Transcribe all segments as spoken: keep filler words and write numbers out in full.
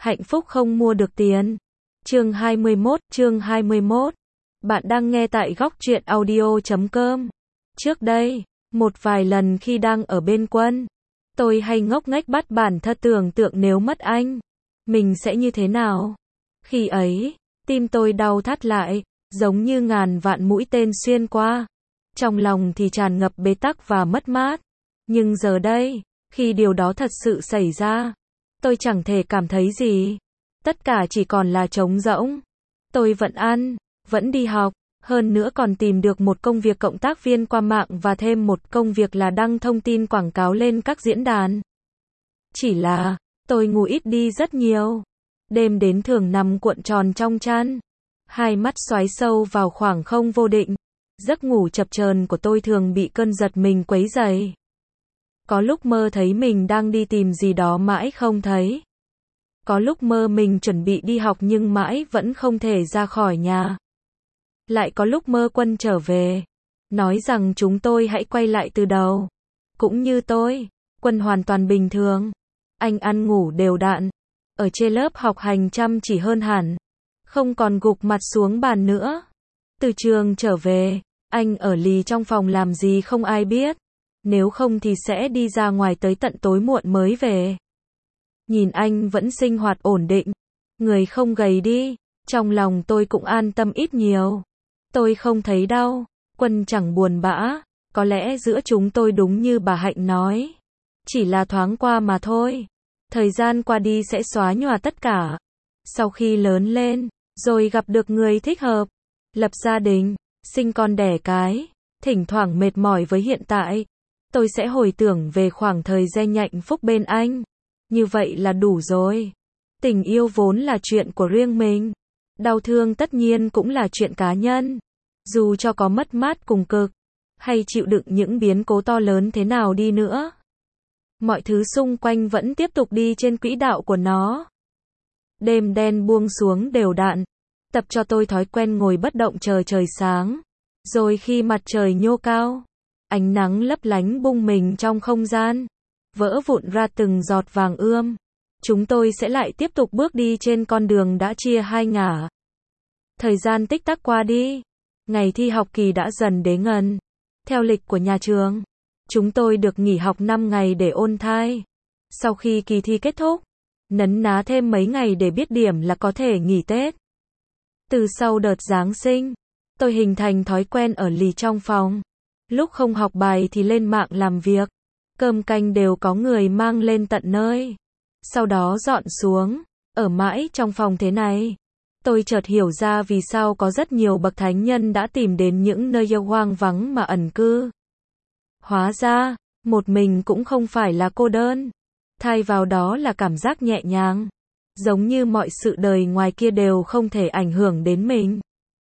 Hạnh phúc không mua được tiền. Chương hai mươi mốt, chương hai mươi mốt. Bạn đang nghe tại góc truyện audio chấm com. Trước đây, một vài lần khi đang ở bên Quân, tôi hay ngốc nghếch bắt bản thân tưởng tượng nếu mất anh, mình sẽ như thế nào. Khi ấy, tim tôi đau thắt lại, giống như ngàn vạn mũi tên xuyên qua. Trong lòng thì tràn ngập bế tắc và mất mát. Nhưng giờ đây, khi điều đó thật sự xảy ra, tôi chẳng thể cảm thấy gì. Tất cả chỉ còn là trống rỗng. Tôi vẫn ăn, vẫn đi học, hơn nữa còn tìm được một công việc cộng tác viên qua mạng và thêm một công việc là đăng thông tin quảng cáo lên các diễn đàn. Chỉ là, tôi ngủ ít đi rất nhiều. Đêm đến thường nằm cuộn tròn trong chăn, hai mắt xoáy sâu vào khoảng không vô định. Giấc ngủ chập chờn của tôi thường bị cơn giật mình quấy rầy. Có lúc mơ thấy mình đang đi tìm gì đó mãi không thấy. Có lúc mơ mình chuẩn bị đi học nhưng mãi vẫn không thể ra khỏi nhà. Lại có lúc mơ Quân trở về, nói rằng chúng tôi hãy quay lại từ đầu. Cũng như tôi, Quân hoàn toàn bình thường. Anh ăn ngủ đều đặn, ở trên lớp học hành chăm chỉ hơn hẳn, không còn gục mặt xuống bàn nữa. Từ trường trở về, anh ở lì trong phòng làm gì không ai biết. Nếu không thì sẽ đi ra ngoài tới tận tối muộn mới về. Nhìn anh vẫn sinh hoạt ổn định, người không gầy đi, trong lòng tôi cũng an tâm ít nhiều. Tôi không thấy đau, Quân chẳng buồn bã, có lẽ giữa chúng tôi đúng như bà Hạnh nói, chỉ là thoáng qua mà thôi. Thời gian qua đi sẽ xóa nhòa tất cả. Sau khi lớn lên, rồi gặp được người thích hợp, lập gia đình, sinh con đẻ cái, thỉnh thoảng mệt mỏi với hiện tại, tôi sẽ hồi tưởng về khoảng thời gian hạnh phúc bên anh. Như vậy là đủ rồi. Tình yêu vốn là chuyện của riêng mình. Đau thương tất nhiên cũng là chuyện cá nhân. Dù cho có mất mát cùng cực, hay chịu đựng những biến cố to lớn thế nào đi nữa, mọi thứ xung quanh vẫn tiếp tục đi trên quỹ đạo của nó. Đêm đen buông xuống đều đặn, tập cho tôi thói quen ngồi bất động chờ trời sáng. Rồi khi mặt trời nhô cao, ánh nắng lấp lánh bung mình trong không gian, vỡ vụn ra từng giọt vàng ươm, chúng tôi sẽ lại tiếp tục bước đi trên con đường đã chia hai ngả. Thời gian tích tắc qua đi, ngày thi học kỳ đã dần đến gần. Theo lịch của nhà trường, chúng tôi được nghỉ học năm ngày để ôn thai. Sau khi kỳ thi kết thúc, nấn ná thêm mấy ngày để biết điểm là có thể nghỉ Tết. Từ sau đợt Giáng sinh, tôi hình thành thói quen ở lì trong phòng. Lúc không học bài thì lên mạng làm việc. Cơm canh đều có người mang lên tận nơi. Sau đó dọn xuống, ở mãi trong phòng thế này. Tôi chợt hiểu ra vì sao có rất nhiều bậc thánh nhân đã tìm đến những nơi hoang vắng mà ẩn cư. Hóa ra, một mình cũng không phải là cô đơn. Thay vào đó là cảm giác nhẹ nhàng. Giống như mọi sự đời ngoài kia đều không thể ảnh hưởng đến mình.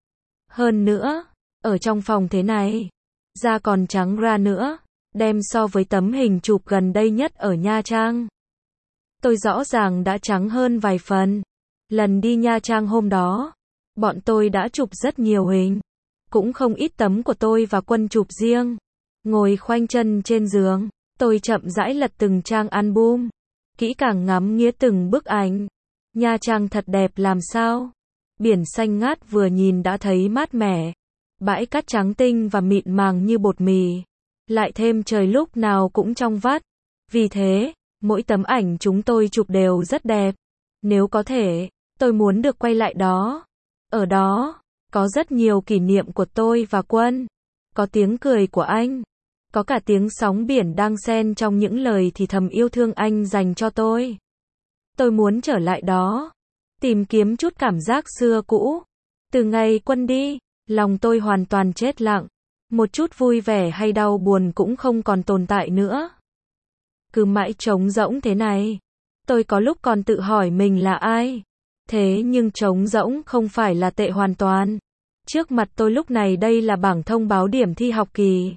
Hơn nữa, ở trong phòng thế này, da còn trắng ra nữa, đem so với tấm hình chụp gần đây nhất ở Nha Trang. Tôi rõ ràng đã trắng hơn vài phần. Lần đi Nha Trang hôm đó, bọn tôi đã chụp rất nhiều hình. Cũng không ít tấm của tôi và Quân chụp riêng. Ngồi khoanh chân trên giường, tôi chậm rãi lật từng trang album, kỹ càng ngắm nghía từng bức ảnh. Nha Trang thật đẹp làm sao. Biển xanh ngát vừa nhìn đã thấy mát mẻ. Bãi cát trắng tinh và mịn màng như bột mì. Lại thêm trời lúc nào cũng trong vắt. Vì thế, mỗi tấm ảnh chúng tôi chụp đều rất đẹp. Nếu có thể, tôi muốn được quay lại đó. Ở đó, có rất nhiều kỷ niệm của tôi và Quân. Có tiếng cười của anh. Có cả tiếng sóng biển đang xen trong những lời thì thầm yêu thương anh dành cho tôi. Tôi muốn trở lại đó. Tìm kiếm chút cảm giác xưa cũ. Từ ngày Quân đi, lòng tôi hoàn toàn chết lặng. Một chút vui vẻ hay đau buồn cũng không còn tồn tại nữa. Cứ mãi trống rỗng thế này. Tôi có lúc còn tự hỏi mình là ai. Thế nhưng trống rỗng không phải là tệ hoàn toàn. Trước mặt tôi lúc này đây là bảng thông báo điểm thi học kỳ.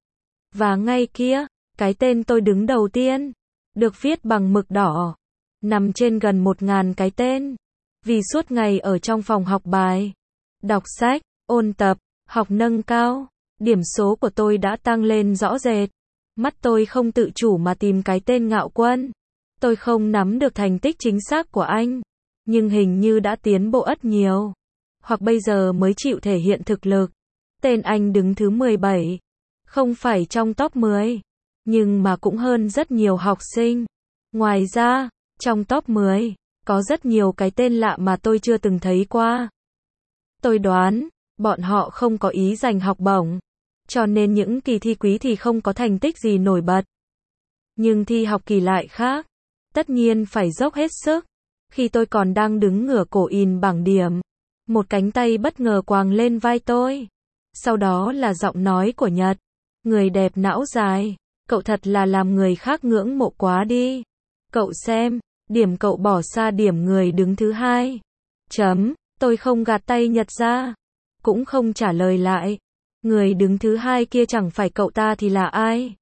Và ngay kia, cái tên tôi đứng đầu tiên, được viết bằng mực đỏ, nằm trên gần một ngàn cái tên. Vì suốt ngày ở trong phòng học bài, đọc sách, ôn tập, học nâng cao, điểm số của tôi đã tăng lên rõ rệt. Mắt tôi không tự chủ mà tìm cái tên Ngạo Quân. Tôi không nắm được thành tích chính xác của anh, nhưng hình như đã tiến bộ ất nhiều. Hoặc bây giờ mới chịu thể hiện thực lực. Tên anh đứng thứ mười bảy. Không phải trong top mười, nhưng mà cũng hơn rất nhiều học sinh. Ngoài ra, trong top mười, có rất nhiều cái tên lạ mà tôi chưa từng thấy qua. Tôi đoán, bọn họ không có ý giành học bổng, cho nên những kỳ thi quý thì không có thành tích gì nổi bật. Nhưng thi học kỳ lại khác, tất nhiên phải dốc hết sức. Khi tôi còn đang đứng ngửa cổ in bảng điểm, một cánh tay bất ngờ quàng lên vai tôi. Sau đó là giọng nói của Nhật. Người đẹp não dài, cậu thật là làm người khác ngưỡng mộ quá đi. Cậu xem, điểm cậu bỏ xa điểm người đứng thứ hai. Chấm, tôi không gạt tay Nhật ra, cũng không trả lời lại. Người đứng thứ hai kia chẳng phải cậu ta thì là ai?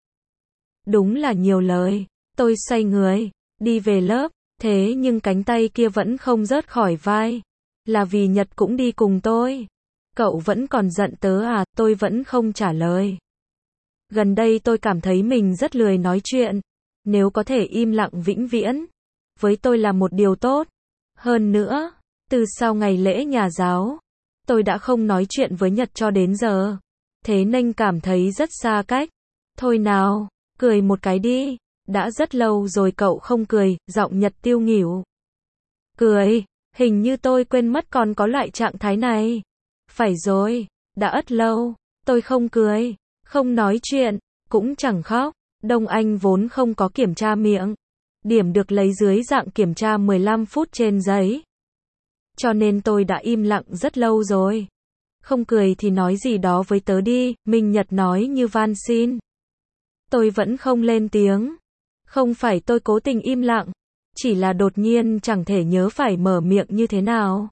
Đúng là nhiều lời. Tôi xoay người, đi về lớp, thế nhưng cánh tay kia vẫn không rớt khỏi vai. Là vì Nhật cũng đi cùng tôi. Cậu vẫn còn giận tớ à? Tôi vẫn không trả lời. Gần đây tôi cảm thấy mình rất lười nói chuyện. Nếu có thể im lặng vĩnh viễn, với tôi là một điều tốt. Hơn nữa, từ sau ngày lễ nhà giáo, tôi đã không nói chuyện với Nhật cho đến giờ. Thế nên cảm thấy rất xa cách. Thôi nào, cười một cái đi. Đã rất lâu rồi cậu không cười, giọng Nhật tiêu nghỉu. Cười, hình như tôi quên mất còn có loại trạng thái này. Phải rồi, đã ất lâu, tôi không cười, không nói chuyện, cũng chẳng khóc. Đông Anh vốn không có kiểm tra miệng. Điểm được lấy dưới dạng kiểm tra mười lăm phút trên giấy. Cho nên tôi đã im lặng rất lâu rồi. Không cười thì nói gì đó với tớ đi, Minh Nhật nói như van xin. Tôi vẫn không lên tiếng. Không phải tôi cố tình im lặng, chỉ là đột nhiên chẳng thể nhớ phải mở miệng như thế nào.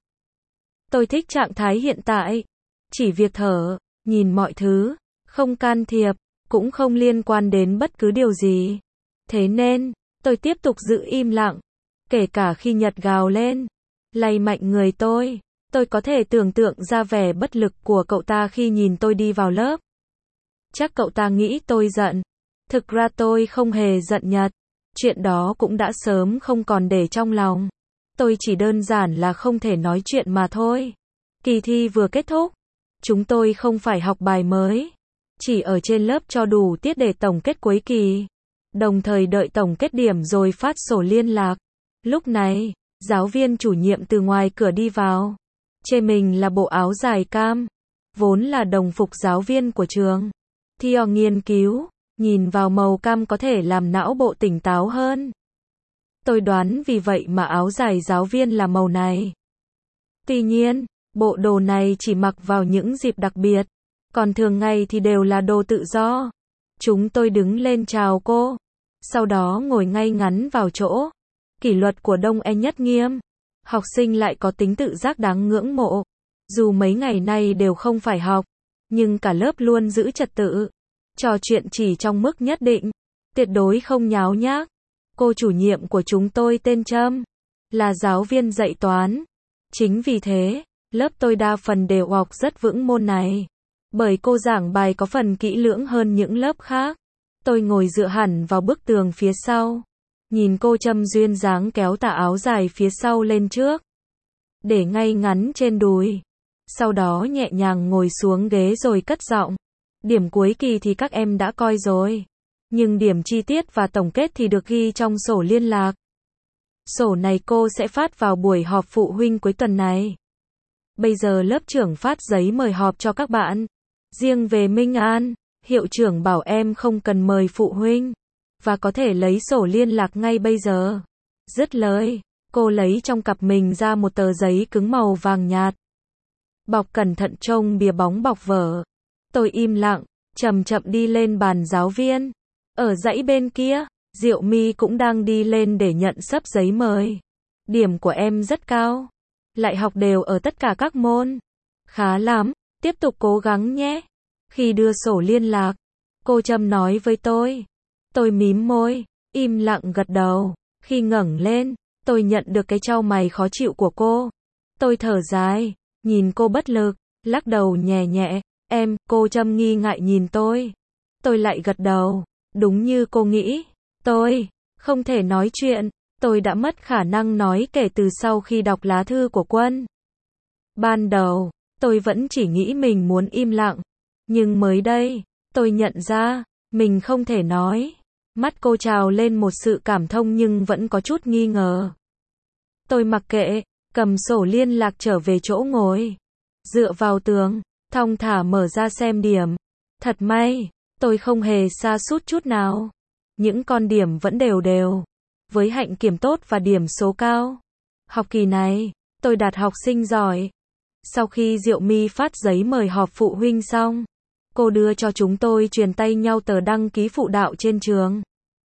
Tôi thích trạng thái hiện tại. Chỉ việc thở, nhìn mọi thứ, không can thiệp, cũng không liên quan đến bất cứ điều gì. Thế nên, tôi tiếp tục giữ im lặng. Kể cả khi Nhật gào lên, lay mạnh người tôi, tôi có thể tưởng tượng ra vẻ bất lực của cậu ta khi nhìn tôi đi vào lớp. Chắc cậu ta nghĩ tôi giận. Thực ra tôi không hề giận Nhật. Chuyện đó cũng đã sớm không còn để trong lòng. Tôi chỉ đơn giản là không thể nói chuyện mà thôi. Kỳ thi vừa kết thúc. Chúng tôi không phải học bài mới. Chỉ ở trên lớp cho đủ tiết để tổng kết cuối kỳ. Đồng thời đợi tổng kết điểm rồi phát sổ liên lạc. Lúc này, giáo viên chủ nhiệm từ ngoài cửa đi vào. Trên mình là bộ áo dài cam. Vốn là đồng phục giáo viên của trường. Theo nghiên cứu, nhìn vào màu cam có thể làm não bộ tỉnh táo hơn. Tôi đoán vì vậy mà áo dài giáo viên là màu này. Tuy nhiên, bộ đồ này chỉ mặc vào những dịp đặc biệt. Còn thường ngày thì đều là đồ tự do. Chúng tôi đứng lên chào cô. Sau đó ngồi ngay ngắn vào chỗ. Kỷ luật của Đông E nhất nghiêm. Học sinh lại có tính tự giác đáng ngưỡng mộ. Dù mấy ngày nay đều không phải học, nhưng cả lớp luôn giữ trật tự. Trò chuyện chỉ trong mức nhất định. Tuyệt đối không nháo nhác. Cô chủ nhiệm của chúng tôi tên Trâm. Là giáo viên dạy toán. Chính vì thế, lớp tôi đa phần đều học rất vững môn này. Bởi cô giảng bài có phần kỹ lưỡng hơn những lớp khác. Tôi ngồi dựa hẳn vào bức tường phía sau. Nhìn cô Trâm duyên dáng kéo tà áo dài phía sau lên trước. Để ngay ngắn trên đùi. Sau đó nhẹ nhàng ngồi xuống ghế rồi cất giọng. Điểm cuối kỳ thì các em đã coi rồi. Nhưng điểm chi tiết và tổng kết thì được ghi trong sổ liên lạc. Sổ này cô sẽ phát vào buổi họp phụ huynh cuối tuần này. Bây giờ lớp trưởng phát giấy mời họp cho các bạn. Riêng về Minh An, hiệu trưởng bảo em không cần mời phụ huynh. Và có thể lấy sổ liên lạc ngay bây giờ. Dứt lời, cô lấy trong cặp mình ra một tờ giấy cứng màu vàng nhạt. Bọc cẩn thận trông bìa bóng bọc vở. Tôi im lặng, chậm chậm đi lên bàn giáo viên. Ở dãy bên kia, Diệu My cũng đang đi lên để nhận xấp giấy mời. Điểm của em rất cao. Lại học đều ở tất cả các môn. Khá lắm, tiếp tục cố gắng nhé. Khi đưa sổ liên lạc, cô Trâm nói với tôi. Tôi mím môi, im lặng gật đầu. Khi ngẩng lên, tôi nhận được cái chau mày khó chịu của cô. Tôi thở dài, nhìn cô bất lực, lắc đầu nhẹ nhẹ. Em, cô Trâm nghi ngại nhìn tôi. Tôi lại gật đầu. Đúng như cô nghĩ. Tôi không thể nói chuyện. Tôi đã mất khả năng nói kể từ sau khi đọc lá thư của Quân. Ban đầu, tôi vẫn chỉ nghĩ mình muốn im lặng. Nhưng mới đây, tôi nhận ra, mình không thể nói. Mắt cô trào lên một sự cảm thông nhưng vẫn có chút nghi ngờ. Tôi mặc kệ, cầm sổ liên lạc trở về chỗ ngồi. Dựa vào tường, thong thả mở ra xem điểm. Thật may, tôi không hề sa sút chút nào. Những con điểm vẫn đều đều. Với hạnh kiểm tốt và điểm số cao. Học kỳ này, tôi đạt học sinh giỏi. Sau khi Diệu My phát giấy mời họp phụ huynh xong, cô đưa cho chúng tôi truyền tay nhau tờ đăng ký phụ đạo trên trường.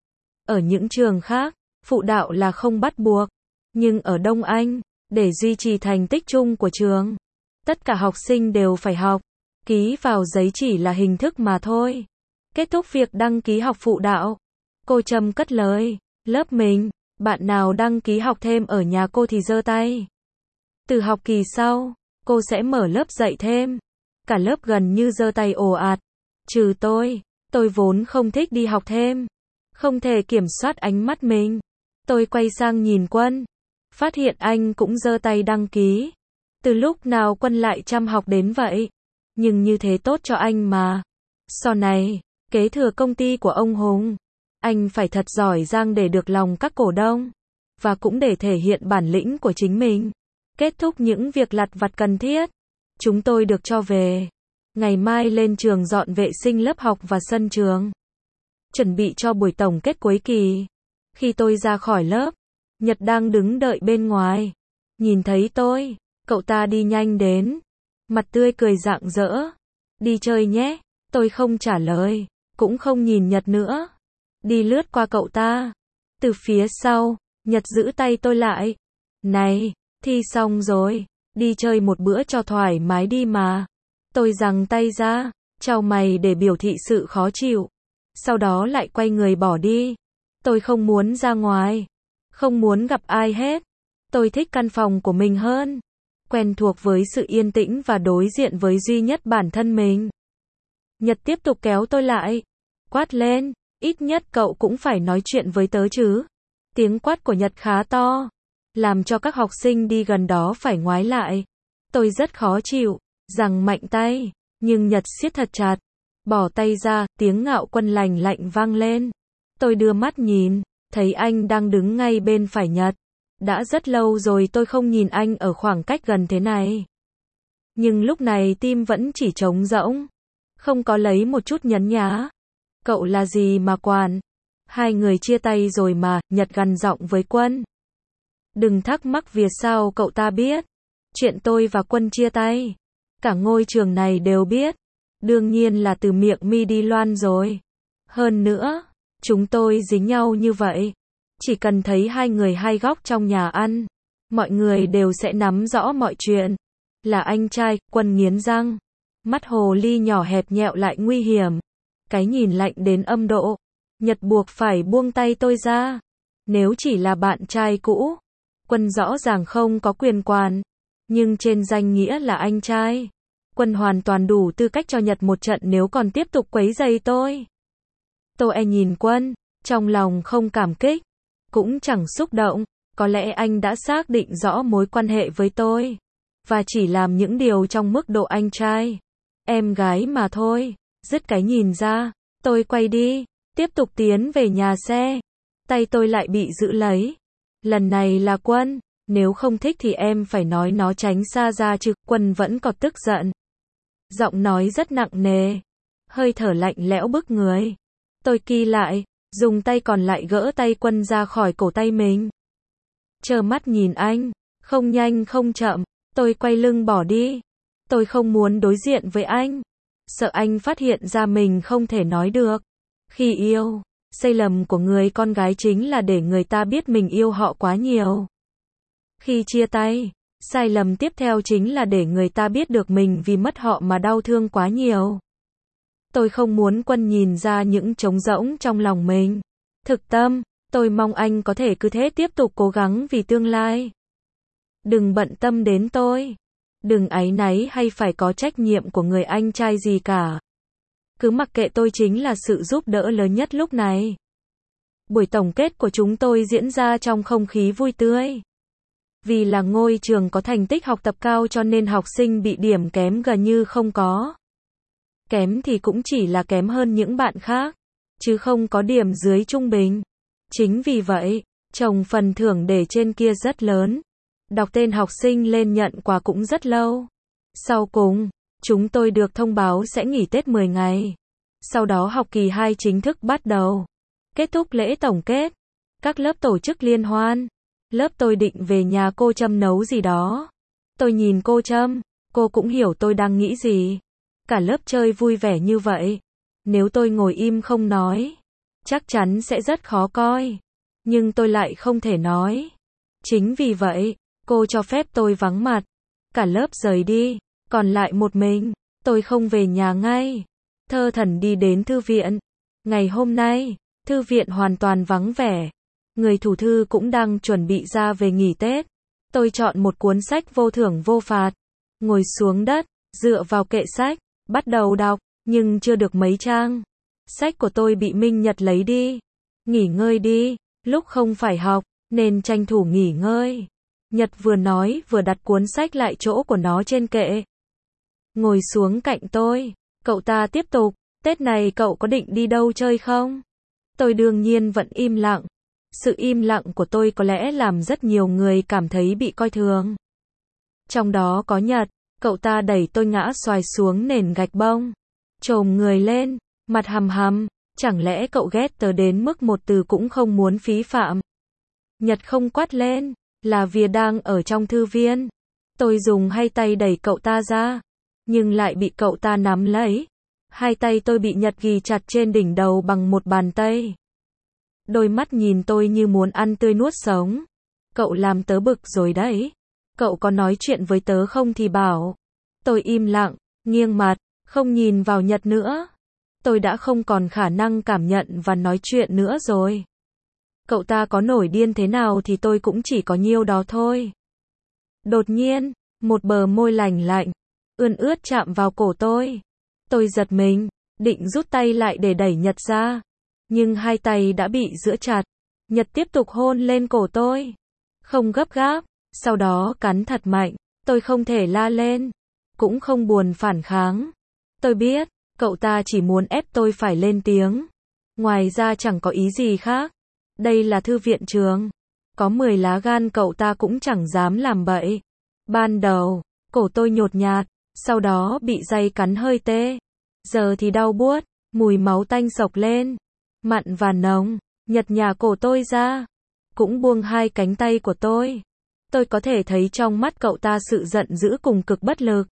Ở những trường khác, phụ đạo là không bắt buộc. Nhưng ở Đông Anh, để duy trì thành tích chung của trường, tất cả học sinh đều phải học. Ký vào giấy chỉ là hình thức mà thôi. Kết thúc việc đăng ký học phụ đạo, cô Trâm cất lời. Lớp mình, bạn nào đăng ký học thêm ở nhà cô thì giơ tay. Từ học kỳ sau, cô sẽ mở lớp dạy thêm. Cả lớp gần như giơ tay ồ ạt. Trừ tôi, tôi vốn không thích đi học thêm. Không thể kiểm soát ánh mắt mình. Tôi quay sang nhìn Quân. Phát hiện anh cũng giơ tay đăng ký. Từ lúc nào Quân lại chăm học đến vậy? Nhưng như thế tốt cho anh mà. Sau này, kế thừa công ty của ông Hùng, anh phải thật giỏi giang để được lòng các cổ đông. Và cũng để thể hiện bản lĩnh của chính mình. Kết thúc những việc lặt vặt cần thiết, chúng tôi được cho về. Ngày mai lên trường dọn vệ sinh lớp học và sân trường. Chuẩn bị cho buổi tổng kết cuối kỳ. Khi tôi ra khỏi lớp, Nhật đang đứng đợi bên ngoài. Nhìn thấy tôi, cậu ta đi nhanh đến. Mặt tươi cười rạng rỡ. Đi chơi nhé. Tôi không trả lời, cũng không nhìn Nhật nữa. Đi lướt qua cậu ta. Từ phía sau, Nhật giữ tay tôi lại. Này, thi xong rồi, đi chơi một bữa cho thoải mái đi mà. Tôi giằng tay ra, chau mày để biểu thị sự khó chịu. Sau đó lại quay người bỏ đi. Tôi không muốn ra ngoài, không muốn gặp ai hết. Tôi thích căn phòng của mình hơn. Quen thuộc với sự yên tĩnh và đối diện với duy nhất bản thân mình. Nhật tiếp tục kéo tôi lại. Quát lên, ít nhất cậu cũng phải nói chuyện với tớ chứ. Tiếng quát của Nhật khá to, làm cho các học sinh đi gần đó phải ngoái lại. Tôi rất khó chịu, giằng mạnh tay, nhưng Nhật siết thật chặt. Bỏ tay ra, tiếng Ngạo Quân lành lạnh vang lên. Tôi đưa mắt nhìn, thấy anh đang đứng ngay bên phải Nhật. Đã rất lâu rồi tôi không nhìn anh ở khoảng cách gần thế này. Nhưng lúc này tim vẫn chỉ trống rỗng. Không có lấy một chút nhấn nhá. Cậu là gì mà quản? Hai người chia tay rồi mà, Nhật gằn giọng với Quân. Đừng thắc mắc vì sao cậu ta biết. Chuyện tôi và Quân chia tay. Cả ngôi trường này đều biết. Đương nhiên là từ miệng mi đi loan rồi. Hơn nữa, chúng tôi dính nhau như vậy. Chỉ cần thấy hai người hai góc trong nhà ăn, mọi người đều sẽ nắm rõ mọi chuyện. Là anh trai, Quân nghiến răng. Mắt hồ ly nhỏ hẹp nhẹo lại nguy hiểm. Cái nhìn lạnh đến âm độ. Nhật buộc phải buông tay tôi ra. Nếu chỉ là bạn trai cũ, Quân rõ ràng không có quyền quản. Nhưng trên danh nghĩa là anh trai, Quân hoàn toàn đủ tư cách cho Nhật một trận nếu còn tiếp tục quấy rầy tôi. Tôi e nhìn Quân, trong lòng không cảm kích, cũng chẳng xúc động. Có lẽ anh đã xác định rõ mối quan hệ với tôi, và chỉ làm những điều trong mức độ anh trai, em gái mà thôi. Dứt cái nhìn ra, tôi quay đi, tiếp tục tiến về nhà xe. Tay tôi lại bị giữ lấy. Lần này là Quân, nếu không thích thì em phải nói nó tránh xa ra chứ. Quân vẫn còn tức giận. Giọng nói rất nặng nề, hơi thở lạnh lẽo bức người. Tôi ki lại, dùng tay còn lại gỡ tay Quân ra khỏi cổ tay mình. Trơ mắt nhìn anh, không nhanh không chậm, tôi quay lưng bỏ đi. Tôi không muốn đối diện với anh, sợ anh phát hiện ra mình không thể nói được. Khi yêu, sai lầm của người con gái chính là để người ta biết mình yêu họ quá nhiều. Khi chia tay, sai lầm tiếp theo chính là để người ta biết được mình vì mất họ mà đau thương quá nhiều. Tôi không muốn Quân nhìn ra những trống rỗng trong lòng mình. Thực tâm, tôi mong anh có thể cứ thế tiếp tục cố gắng vì tương lai. Đừng bận tâm đến tôi. Đừng áy náy hay phải có trách nhiệm của người anh trai gì cả. Cứ mặc kệ tôi chính là sự giúp đỡ lớn nhất lúc này. Buổi tổng kết của chúng tôi diễn ra trong không khí vui tươi. Vì là ngôi trường có thành tích học tập cao cho nên học sinh bị điểm kém gần như không có. Kém thì cũng chỉ là kém hơn những bạn khác, chứ không có điểm dưới trung bình. Chính vì vậy, chồng phần thưởng để trên kia rất lớn. Đọc tên học sinh lên nhận quà cũng rất lâu. Sau cùng, chúng tôi được thông báo sẽ nghỉ Tết mười ngày. Sau đó học kỳ hai chính thức bắt đầu. Kết thúc lễ tổng kết, các lớp tổ chức liên hoan. Lớp tôi định về nhà cô Trâm nấu gì đó. Tôi nhìn cô Trâm, cô cũng hiểu tôi đang nghĩ gì. Cả lớp chơi vui vẻ như vậy. Nếu tôi ngồi im không nói, chắc chắn sẽ rất khó coi. Nhưng tôi lại không thể nói. Chính vì vậy, cô cho phép tôi vắng mặt. Cả lớp rời đi, còn lại một mình. Tôi không về nhà ngay. Thơ thẩn đi đến thư viện. Ngày hôm nay, thư viện hoàn toàn vắng vẻ. Người thủ thư cũng đang chuẩn bị ra về nghỉ Tết. Tôi chọn một cuốn sách vô thưởng vô phạt. Ngồi xuống đất, dựa vào kệ sách, bắt đầu đọc, nhưng chưa được mấy trang. Sách của tôi bị Minh Nhật lấy đi. Nghỉ ngơi đi, lúc không phải học, nên tranh thủ nghỉ ngơi. Nhật vừa nói vừa đặt cuốn sách lại chỗ của nó trên kệ. Ngồi xuống cạnh tôi, cậu ta tiếp tục, Tết này cậu có định đi đâu chơi không? Tôi đương nhiên vẫn im lặng. Sự im lặng của tôi có lẽ làm rất nhiều người cảm thấy bị coi thường. Trong đó có Nhật, cậu ta đẩy tôi ngã xoài xuống nền gạch bông. Chồm người lên, mặt hầm hầm, chẳng lẽ cậu ghét tớ đến mức một từ cũng không muốn phí phạm? Nhật không quát lên, là vì đang ở trong thư viên. Tôi dùng hai tay đẩy cậu ta ra, nhưng lại bị cậu ta nắm lấy. Hai tay tôi bị Nhật ghì chặt trên đỉnh đầu bằng một bàn tay. Đôi mắt nhìn tôi như muốn ăn tươi nuốt sống. Cậu làm tớ bực rồi đấy. Cậu có nói chuyện với tớ không thì bảo. Tôi im lặng, nghiêng mặt, không nhìn vào Nhật nữa. Tôi đã không còn khả năng cảm nhận và nói chuyện nữa rồi. Cậu ta có nổi điên thế nào thì tôi cũng chỉ có nhiêu đó thôi. Đột nhiên, một bờ môi lành lạnh, ươn ướt chạm vào cổ tôi. Tôi giật mình, định rút tay lại để đẩy Nhật ra. Nhưng hai tay đã bị giữ chặt. Nhật tiếp tục hôn lên cổ tôi. Không gấp gáp, sau đó cắn thật mạnh. Tôi không thể la lên, cũng không buồn phản kháng. Tôi biết, cậu ta chỉ muốn ép tôi phải lên tiếng. Ngoài ra chẳng có ý gì khác. Đây là thư viện trường. Có mười lá gan cậu ta cũng chẳng dám làm bậy. Ban đầu, cổ tôi nhột nhạt, sau đó bị day cắn hơi tê. Giờ thì đau buốt, mùi máu tanh sộc lên. Mặn và nồng, Nhật nhả cổ tôi ra. Cũng buông hai cánh tay của tôi. Tôi có thể thấy trong mắt cậu ta sự giận dữ cùng cực bất lực.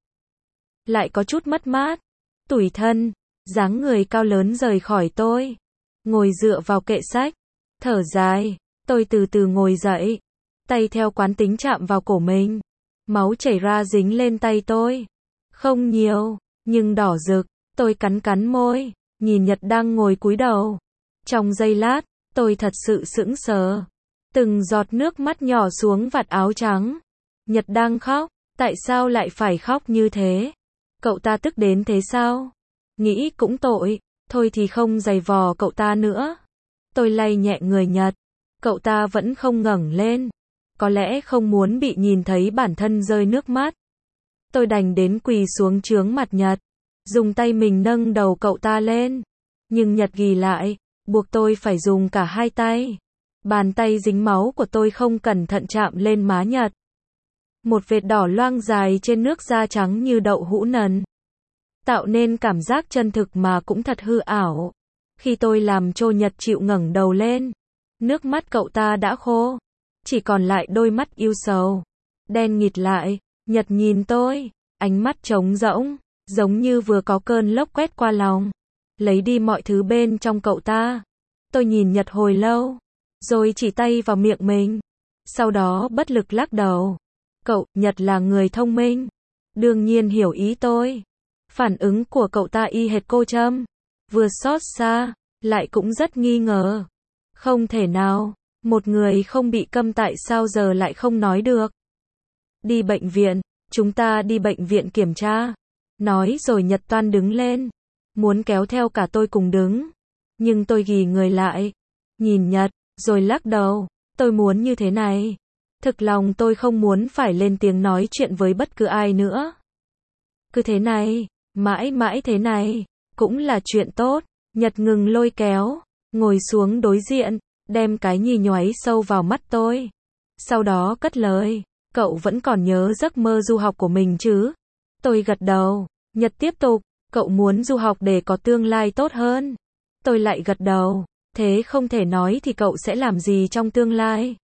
Lại có chút mất mát, tủi thân, dáng người cao lớn rời khỏi tôi. Ngồi dựa vào kệ sách, thở dài, tôi từ từ ngồi dậy. Tay theo quán tính chạm vào cổ mình. Máu chảy ra dính lên tay tôi. Không nhiều, nhưng đỏ rực. Tôi cắn cắn môi, nhìn Nhật đang ngồi cúi đầu. Trong giây lát, tôi thật sự sững sờ. Từng giọt nước mắt nhỏ xuống vạt áo trắng. Nhật đang khóc, tại sao lại phải khóc như thế? Cậu ta tức đến thế sao? Nghĩ cũng tội, thôi thì không giày vò cậu ta nữa. Tôi lay nhẹ người Nhật, cậu ta vẫn không ngẩng lên. Có lẽ không muốn bị nhìn thấy bản thân rơi nước mắt. Tôi đành đến quỳ xuống chướng mặt Nhật, dùng tay mình nâng đầu cậu ta lên. Nhưng Nhật ghì lại, buộc tôi phải dùng cả hai tay. Bàn tay dính máu của tôi không cẩn thận chạm lên má Nhật. Một vệt đỏ loang dài trên nước da trắng như đậu hũ nần. Tạo nên cảm giác chân thực mà cũng thật hư ảo. Khi tôi làm cho Nhật chịu ngẩng đầu lên, nước mắt cậu ta đã khô. Chỉ còn lại đôi mắt yêu sầu. Đen nghịt lại, Nhật nhìn tôi, ánh mắt trống rỗng, giống như vừa có cơn lốc quét qua lòng. Lấy đi mọi thứ bên trong cậu ta. Tôi nhìn Nhật hồi lâu, rồi chỉ tay vào miệng mình. Sau đó bất lực lắc đầu. Cậu, Nhật là người thông minh. Đương nhiên hiểu ý tôi. Phản ứng của cậu ta y hệt cô Trâm. Vừa xót xa, lại cũng rất nghi ngờ. Không thể nào, một người không bị câm tại sao giờ lại không nói được. Đi bệnh viện, chúng ta đi bệnh viện kiểm tra. Nói rồi Nhật toan đứng lên. Muốn kéo theo cả tôi cùng đứng. Nhưng tôi ghì người lại. nhìn Nhật, rồi lắc đầu. Tôi muốn như thế này. Thực lòng tôi không muốn phải lên tiếng nói chuyện với bất cứ ai nữa. Cứ thế này, mãi mãi thế này, cũng là chuyện tốt. Nhật ngừng lôi kéo, ngồi xuống đối diện, đem cái nhì nhoáy sâu vào mắt tôi. Sau đó cất lời, cậu vẫn còn nhớ giấc mơ du học của mình chứ? Tôi gật đầu. Nhật tiếp tục, cậu muốn du học để có tương lai tốt hơn. Tôi lại gật đầu. Thế không thể nói thì cậu sẽ làm gì trong tương lai?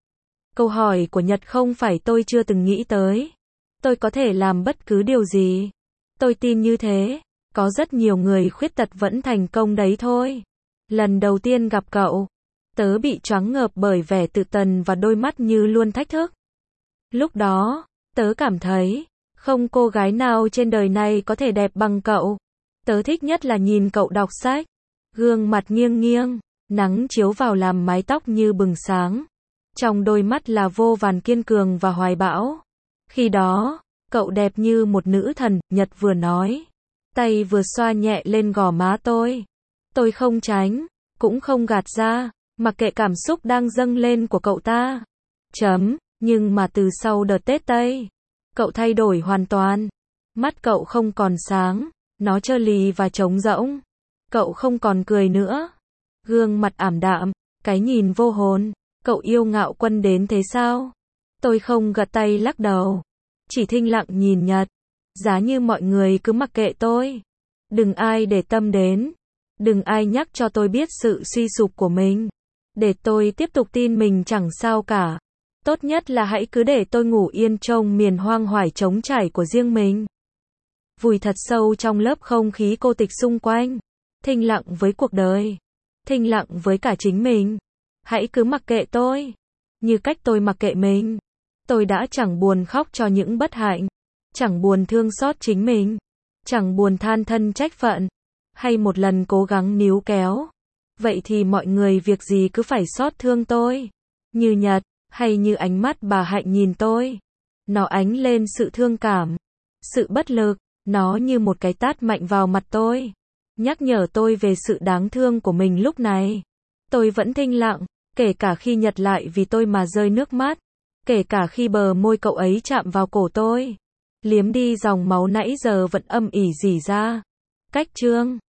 Câu hỏi của Nhật không phải tôi chưa từng nghĩ tới. Tôi có thể làm bất cứ điều gì. Tôi tin như thế. Có rất nhiều người khuyết tật vẫn thành công đấy thôi. Lần đầu tiên gặp cậu, tớ bị choáng ngợp bởi vẻ tự tần và đôi mắt như luôn thách thức. Lúc đó, tớ cảm thấy, không cô gái nào trên đời này có thể đẹp bằng cậu. Tớ thích nhất là nhìn cậu đọc sách. Gương mặt nghiêng nghiêng, nắng chiếu vào làm mái tóc như bừng sáng. Trong đôi mắt là vô vàn kiên cường và hoài bão. Khi đó, cậu đẹp như một nữ thần, Nhật vừa nói. Tay vừa xoa nhẹ lên gò má tôi. Tôi không tránh, cũng không gạt ra, mặc kệ cảm xúc đang dâng lên của cậu ta. Chấm, nhưng mà từ sau đợt Tết Tây, cậu thay đổi hoàn toàn. Mắt cậu không còn sáng, nó trơ lì và trống rỗng. Cậu không còn cười nữa. Gương mặt ảm đạm, cái nhìn vô hồn. Cậu yêu Ngạo Quân đến thế sao? Tôi không gật tay lắc đầu. Chỉ thinh lặng nhìn Nhật. Giá như mọi người cứ mặc kệ tôi. Đừng ai để tâm đến. Đừng ai nhắc cho tôi biết sự suy sụp của mình. Để tôi tiếp tục tin mình chẳng sao cả. Tốt nhất là hãy cứ để tôi ngủ yên trong miền hoang hoải trống trải của riêng mình. Vùi thật sâu trong lớp không khí cô tịch xung quanh. Thinh lặng với cuộc đời. Thinh lặng với cả chính mình. Hãy cứ mặc kệ tôi. Như cách tôi mặc kệ mình. Tôi đã chẳng buồn khóc cho những bất hạnh. Chẳng buồn thương xót chính mình. Chẳng buồn than thân trách phận. Hay một lần cố gắng níu kéo. Vậy thì mọi người việc gì cứ phải xót thương tôi. Như Nhật, hay như ánh mắt bà Hạnh nhìn tôi. Nó ánh lên sự thương cảm. Sự bất lực. Nó như một cái tát mạnh vào mặt tôi. Nhắc nhở tôi về sự đáng thương của mình lúc này. Tôi vẫn thinh lặng. Kể cả khi Nhật lại vì tôi mà rơi nước mắt. Kể cả khi bờ môi cậu ấy chạm vào cổ tôi. Liếm đi dòng máu nãy giờ vẫn âm ỉ rỉ ra. Cách chương